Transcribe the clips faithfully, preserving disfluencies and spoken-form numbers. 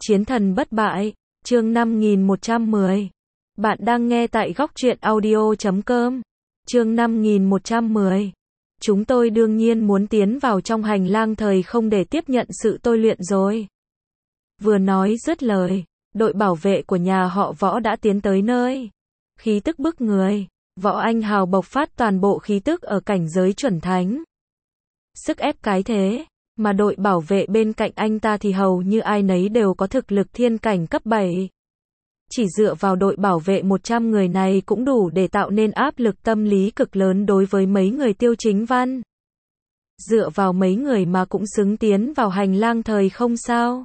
Chiến thần bất bại, chương năm nghìn một trăm mười. Bạn đang nghe tại góc truyện audio chấm com. Chương năm nghìn một trăm mười. Chúng tôi đương nhiên muốn tiến vào trong hành lang thời không để tiếp nhận sự tôi luyện rồi. Vừa nói dứt lời, đội bảo vệ của nhà họ Võ đã tiến tới nơi. Khí tức bức người, Võ Anh Hào bộc phát toàn bộ khí tức ở cảnh giới chuẩn thánh. Sức ép cái thế, mà đội bảo vệ bên cạnh anh ta thì hầu như ai nấy đều có thực lực thiên cảnh cấp bảy. Chỉ dựa vào đội bảo vệ một trăm người này cũng đủ để tạo nên áp lực tâm lý cực lớn đối với mấy người Tiêu Chính Văn. Dựa vào mấy người mà cũng xứng tiến vào hành lang thời không sao?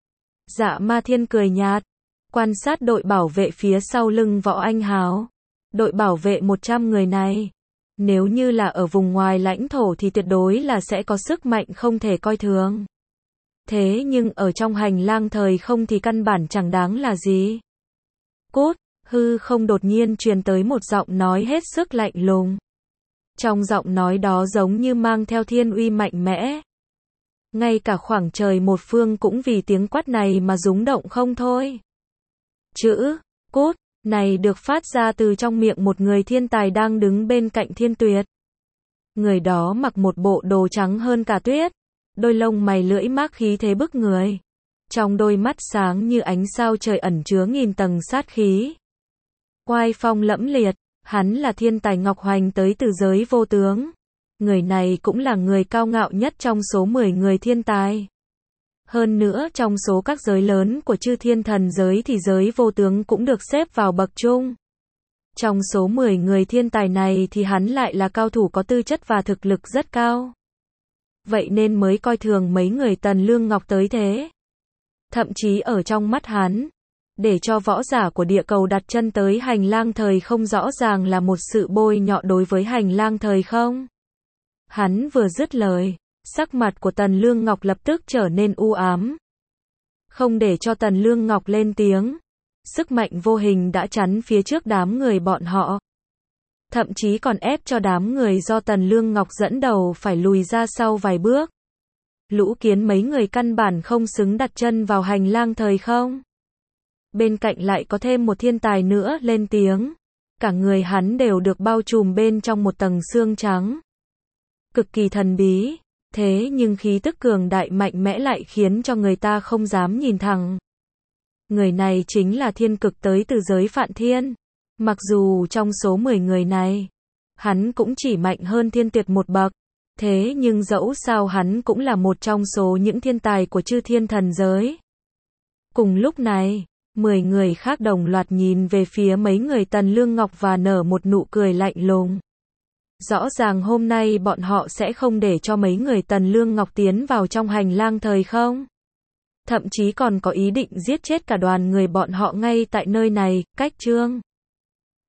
Dạ Ma Thiên cười nhạt, quan sát đội bảo vệ phía sau lưng Võ Anh Hào. Đội bảo vệ một trăm người này, nếu như là ở vùng ngoài lãnh thổ thì tuyệt đối là sẽ có sức mạnh không thể coi thường. Thế nhưng ở trong hành lang thời không thì căn bản chẳng đáng là gì. Cút, hư không đột nhiên truyền tới một giọng nói hết sức lạnh lùng. Trong giọng nói đó giống như mang theo thiên uy mạnh mẽ. Ngay cả khoảng trời một phương cũng vì tiếng quát này mà rúng động không thôi. Chữ, cút, này được phát ra từ trong miệng một người thiên tài đang đứng bên cạnh Thiên Tuyệt. Người đó mặc một bộ đồ trắng hơn cả tuyết, đôi lông mày lưỡi mác khí thế bức người. Trong đôi mắt sáng như ánh sao trời ẩn chứa nghìn tầng sát khí. Oai phong lẫm liệt, hắn là thiên tài Ngọc Hoành tới từ giới vô tướng. Người này cũng là người cao ngạo nhất trong số mười người thiên tài. Hơn nữa trong số các giới lớn của chư thiên thần giới thì giới vô tướng cũng được xếp vào bậc trung. Trong số mười người thiên tài này thì hắn lại là cao thủ có tư chất và thực lực rất cao. Vậy nên mới coi thường mấy người Tần Lương Ngọc tới thế. Thậm chí ở trong mắt hắn, để cho võ giả của địa cầu đặt chân tới hành lang thời không rõ ràng là một sự bôi nhọ đối với hành lang thời không. Hắn vừa dứt lời, sắc mặt của Tần Lương Ngọc lập tức trở nên u ám. Không để cho Tần Lương Ngọc lên tiếng, sức mạnh vô hình đã chắn phía trước đám người bọn họ. Thậm chí còn ép cho đám người do Tần Lương Ngọc dẫn đầu phải lùi ra sau vài bước. Lũ kiến mấy người căn bản không xứng đặt chân vào hành lang thời không. Bên cạnh lại có thêm một thiên tài nữa lên tiếng. Cả người hắn đều được bao trùm bên trong một tầng xương trắng. Cực kỳ thần bí. Thế nhưng khí tức cường đại mạnh mẽ lại khiến cho người ta không dám nhìn thẳng. Người này chính là thiên cực tới từ giới Phạn Thiên. Mặc dù trong số mười người này, hắn cũng chỉ mạnh hơn Thiên Tuyệt một bậc. Thế nhưng dẫu sao hắn cũng là một trong số những thiên tài của chư thiên thần giới. Cùng lúc này, mười người khác đồng loạt nhìn về phía mấy người Tần Lương Ngọc và nở một nụ cười lạnh lùng. Rõ ràng hôm nay bọn họ sẽ không để cho mấy người Tần Lương Ngọc tiến vào trong hành lang thời không. Thậm chí còn có ý định giết chết cả đoàn người bọn họ ngay tại nơi này, cách chương